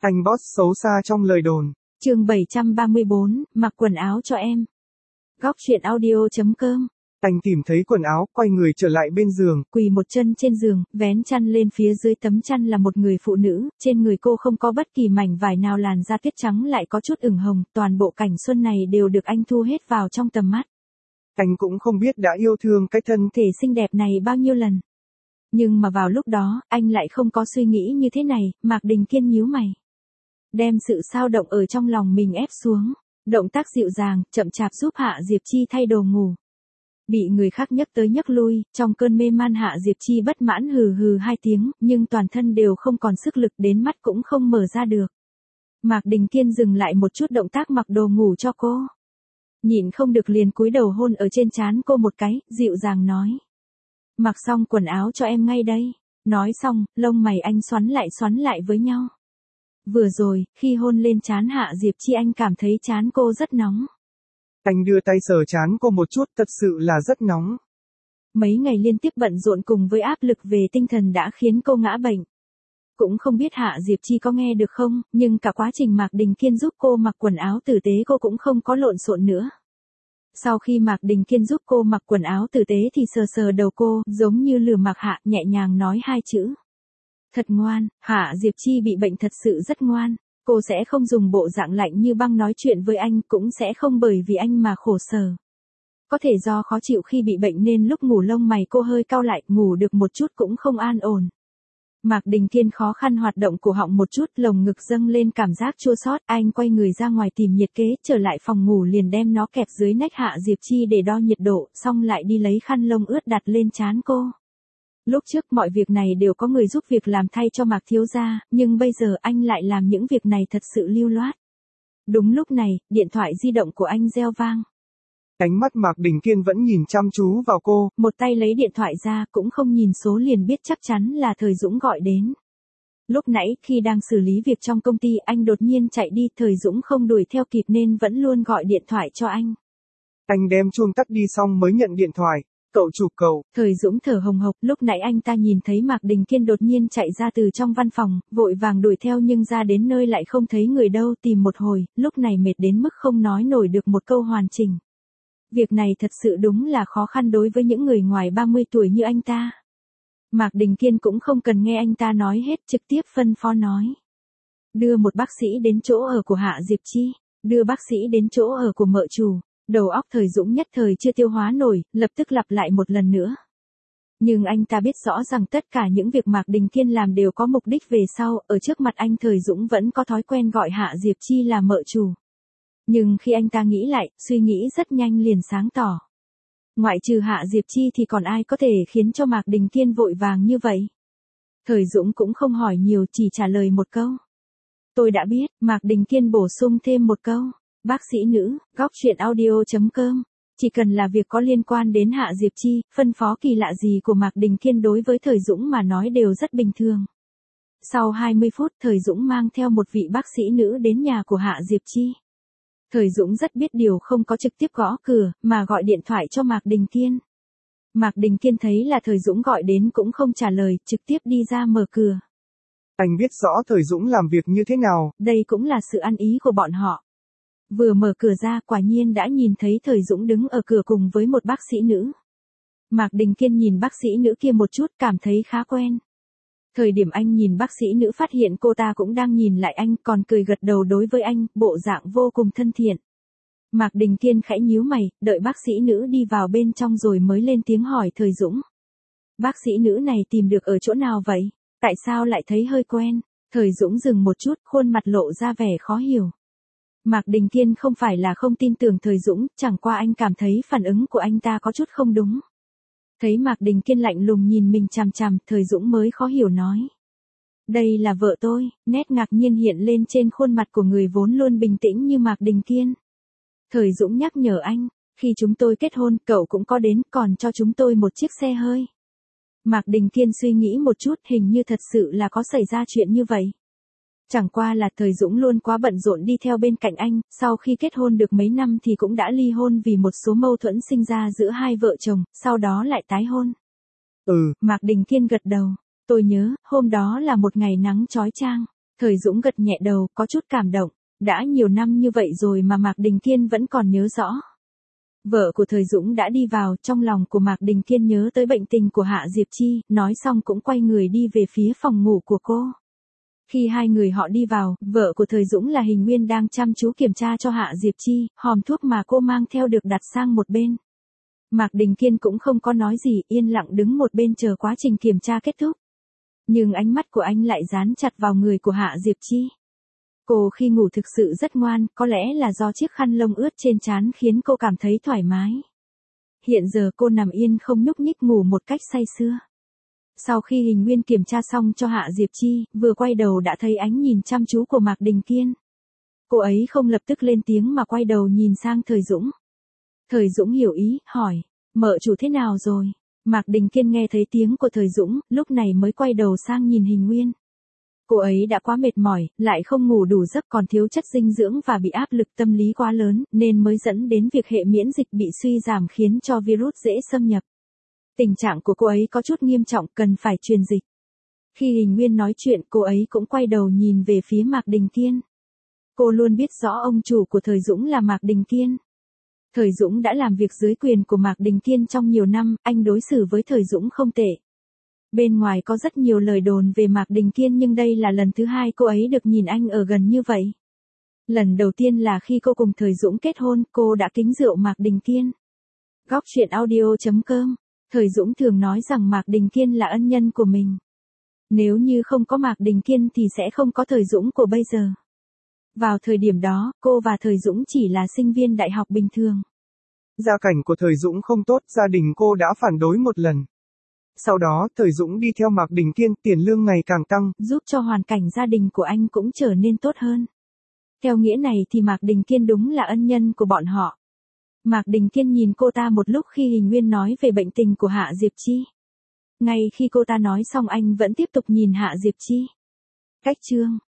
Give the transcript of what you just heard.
Anh boss xấu xa trong lời đồn. Chương 734, mặc quần áo cho em. Góc truyện audio.com. Anh tìm thấy quần áo, quay người trở lại bên giường. Quỳ một chân trên giường, vén chăn lên, phía dưới tấm chăn là một người phụ nữ, trên người cô không có bất kỳ mảnh vải nào, làn da tuyết trắng lại có chút ửng hồng, toàn bộ cảnh xuân này đều được anh thu hết vào trong tầm mắt. Anh cũng không biết đã yêu thương cái thân thể xinh đẹp này bao nhiêu lần. Nhưng mà vào lúc đó, anh lại không có suy nghĩ như thế này. Mạc Đình Kiên nhíu mày, đem sự xao động ở trong lòng mình ép xuống. Động tác dịu dàng, chậm chạp giúp Hạ Diệp Chi thay đồ ngủ. Bị người khác nhấc tới nhấc lui, trong cơn mê man Hạ Diệp Chi bất mãn hừ hừ 2 tiếng, nhưng toàn thân đều không còn sức lực, đến mắt cũng không mở ra được. Mạc Đình Kiên dừng lại một chút động tác mặc đồ ngủ cho cô. Nhịn không được liền cúi đầu hôn ở trên trán cô một cái, dịu dàng nói. Mặc xong quần áo cho em ngay đây. Nói xong, lông mày anh xoắn lại với nhau. Vừa rồi, khi hôn lên trán Hạ Diệp Chi anh cảm thấy trán cô rất nóng. Anh đưa tay sờ trán cô một chút, thật sự là rất nóng. Mấy ngày liên tiếp bận rộn cùng với áp lực về tinh thần đã khiến cô ngã bệnh. Cũng không biết Hạ Diệp Chi có nghe được không, nhưng cả quá trình Mạc Đình Kiên giúp cô mặc quần áo tử tế cô cũng không có lộn xộn nữa. Sau khi Mạc Đình Kiên giúp cô mặc quần áo tử tế thì sờ sờ đầu cô, giống như lừa Mạc Hạ, nhẹ nhàng nói 2 chữ. Thật ngoan. Hạ Diệp Chi bị bệnh thật sự rất ngoan. Cô sẽ không dùng bộ dạng lạnh như băng nói chuyện với anh, cũng sẽ không bởi vì anh mà khổ sở. Có thể do khó chịu khi bị bệnh nên lúc ngủ lông mày cô hơi cau lại, ngủ được một chút cũng không an ổn. Mạc Đình Kiên khó khăn hoạt động cổ họng một chút, lồng ngực dâng lên cảm giác chua xót, anh quay người ra ngoài tìm nhiệt kế, trở lại phòng ngủ liền đem nó kẹp dưới nách Hạ Diệp Chi để đo nhiệt độ, xong lại đi lấy khăn lông ướt đặt lên trán cô. Lúc trước mọi việc này đều có người giúp việc làm thay cho Mạc thiếu gia, nhưng bây giờ anh lại làm những việc này thật sự lưu loát. Đúng lúc này, điện thoại di động của anh reo vang. Ánh mắt Mạc Đình Kiên vẫn nhìn chăm chú vào cô. Một tay lấy điện thoại ra, cũng không nhìn số liền biết chắc chắn là Thời Dũng gọi đến. Lúc nãy, khi đang xử lý việc trong công ty, anh đột nhiên chạy đi, Thời Dũng không đuổi theo kịp nên vẫn luôn gọi điện thoại cho anh. Anh đem chuông tắt đi xong mới nhận điện thoại. Cậu chụp cậu. Thời Dũng thở hồng hộc, lúc nãy anh ta nhìn thấy Mạc Đình Kiên đột nhiên chạy ra từ trong văn phòng, vội vàng đuổi theo nhưng ra đến nơi lại không thấy người đâu, tìm một hồi, lúc này mệt đến mức không nói nổi được một câu hoàn chỉnh. Việc này thật sự đúng là khó khăn đối với những người ngoài 30 tuổi như anh ta. Mạc Đình Kiên cũng không cần nghe anh ta nói hết, trực tiếp phân phó nói. Đưa một bác sĩ đến chỗ ở của Hạ Diệp Chi, đưa bác sĩ đến chỗ ở của mợ chủ. Đầu óc Thời Dũng nhất thời chưa tiêu hóa nổi, lập tức lặp lại một lần nữa. Nhưng anh ta biết rõ rằng tất cả những việc Mạc Đình Kiên làm đều có mục đích về sau, ở trước mặt anh Thời Dũng vẫn có thói quen gọi Hạ Diệp Chi là mợ chủ. Nhưng khi anh ta nghĩ lại, suy nghĩ rất nhanh liền sáng tỏ. Ngoại trừ Hạ Diệp Chi thì còn ai có thể khiến cho Mạc Đình Kiên vội vàng như vậy? Thời Dũng cũng không hỏi nhiều, chỉ trả lời một câu. Tôi đã biết. Mạc Đình Kiên bổ sung thêm một câu. Bác sĩ nữ, góc truyện audio.com. Chỉ cần là việc có liên quan đến Hạ Diệp Chi, phân phó kỳ lạ gì của Mạc Đình Kiên đối với Thời Dũng mà nói đều rất bình thường. Sau 20 phút, Thời Dũng mang theo một vị bác sĩ nữ đến nhà của Hạ Diệp Chi. Thời Dũng rất biết điều, không có trực tiếp gõ cửa, mà gọi điện thoại cho Mạc Đình Kiên. Mạc Đình Kiên thấy là Thời Dũng gọi đến cũng không trả lời, trực tiếp đi ra mở cửa. Anh biết rõ Thời Dũng làm việc như thế nào. Đây cũng là sự ăn ý của bọn họ. Vừa mở cửa ra, quả nhiên đã nhìn thấy Thời Dũng đứng ở cửa cùng với một bác sĩ nữ. Mạc Đình Kiên nhìn bác sĩ nữ kia một chút, cảm thấy khá quen. Thời điểm anh nhìn bác sĩ nữ phát hiện cô ta cũng đang nhìn lại anh, còn cười gật đầu đối với anh, bộ dạng vô cùng thân thiện. Mạc Đình Kiên khẽ nhíu mày, đợi bác sĩ nữ đi vào bên trong rồi mới lên tiếng hỏi Thời Dũng. Bác sĩ nữ này tìm được ở chỗ nào vậy? Tại sao lại thấy hơi quen? Thời Dũng dừng một chút, khuôn mặt lộ ra vẻ khó hiểu. Mạc Đình Kiên không phải là không tin tưởng Thời Dũng, chẳng qua anh cảm thấy phản ứng của anh ta có chút không đúng. Thấy Mạc Đình Kiên lạnh lùng nhìn mình chằm chằm, Thời Dũng mới khó hiểu nói. Đây là vợ tôi. Nét ngạc nhiên hiện lên trên khuôn mặt của người vốn luôn bình tĩnh như Mạc Đình Kiên. Thời Dũng nhắc nhở anh, khi chúng tôi kết hôn, cậu cũng có đến, còn cho chúng tôi một chiếc xe hơi. Mạc Đình Kiên suy nghĩ một chút, hình như thật sự là có xảy ra chuyện như vậy. Chẳng qua là Thời Dũng luôn quá bận rộn đi theo bên cạnh anh, sau khi kết hôn được mấy năm thì cũng đã ly hôn vì một số mâu thuẫn sinh ra giữa hai vợ chồng, sau đó lại tái hôn. Mạc Đình Kiên gật đầu. Tôi nhớ, hôm đó là một ngày nắng chói chang. Thời Dũng gật nhẹ đầu, có chút cảm động. Đã nhiều năm như vậy rồi mà Mạc Đình Kiên vẫn còn nhớ rõ. Vợ của Thời Dũng đã đi vào, trong lòng của Mạc Đình Kiên nhớ tới bệnh tình của Hạ Diệp Chi, nói xong cũng quay người đi về phía phòng ngủ của cô. Khi hai người họ đi vào, vợ của Thời Dũng là Hình Nguyên đang chăm chú kiểm tra cho Hạ Diệp Chi, hòm thuốc mà cô mang theo được đặt sang một bên. Mạc Đình Kiên cũng không có nói gì, yên lặng đứng một bên chờ quá trình kiểm tra kết thúc. Nhưng ánh mắt của anh lại dán chặt vào người của Hạ Diệp Chi. Cô khi ngủ thực sự rất ngoan, có lẽ là do chiếc khăn lông ướt trên trán khiến cô cảm thấy thoải mái. Hiện giờ cô nằm yên không nhúc nhích ngủ một cách say sưa. Sau khi Hình Nguyên kiểm tra xong cho Hạ Diệp Chi, vừa quay đầu đã thấy ánh nhìn chăm chú của Mạc Đình Kiên. Cô ấy không lập tức lên tiếng mà quay đầu nhìn sang Thời Dũng. Thời Dũng hiểu ý, hỏi, mợ chủ thế nào rồi? Mạc Đình Kiên nghe thấy tiếng của Thời Dũng, lúc này mới quay đầu sang nhìn Hình Nguyên. Cô ấy đã quá mệt mỏi, lại không ngủ đủ giấc còn thiếu chất dinh dưỡng và bị áp lực tâm lý quá lớn, nên mới dẫn đến việc hệ miễn dịch bị suy giảm khiến cho virus dễ xâm nhập. Tình trạng của cô ấy có chút nghiêm trọng, cần phải truyền dịch. Khi Hình Nguyên nói chuyện, cô ấy cũng quay đầu nhìn về phía Mạc Đình Kiên. Cô luôn biết rõ ông chủ của Thời Dũng là Mạc Đình Kiên. Thời Dũng đã làm việc dưới quyền của Mạc Đình Kiên trong nhiều năm, anh đối xử với Thời Dũng không tệ. Bên ngoài có rất nhiều lời đồn về Mạc Đình Kiên nhưng đây là lần thứ hai cô ấy được nhìn anh ở gần như vậy. Lần đầu tiên là khi cô cùng Thời Dũng kết hôn, cô đã kính rượu Mạc Đình Kiên. Góc truyện audio.com. Thời Dũng thường nói rằng Mạc Đình Kiên là ân nhân của mình. Nếu như không có Mạc Đình Kiên thì sẽ không có Thời Dũng của bây giờ. Vào thời điểm đó, cô và Thời Dũng chỉ là sinh viên đại học bình thường. Gia cảnh của Thời Dũng không tốt, gia đình cô đã phản đối một lần. Sau đó, Thời Dũng đi theo Mạc Đình Kiên, tiền lương ngày càng tăng, giúp cho hoàn cảnh gia đình của anh cũng trở nên tốt hơn. Theo nghĩa này thì Mạc Đình Kiên đúng là ân nhân của bọn họ. Mạc Đình Kiên nhìn cô ta một lúc khi Hình Nguyên nói về bệnh tình của Hạ Diệp Chi. Ngay khi cô ta nói xong anh vẫn tiếp tục nhìn Hạ Diệp Chi. Cách chương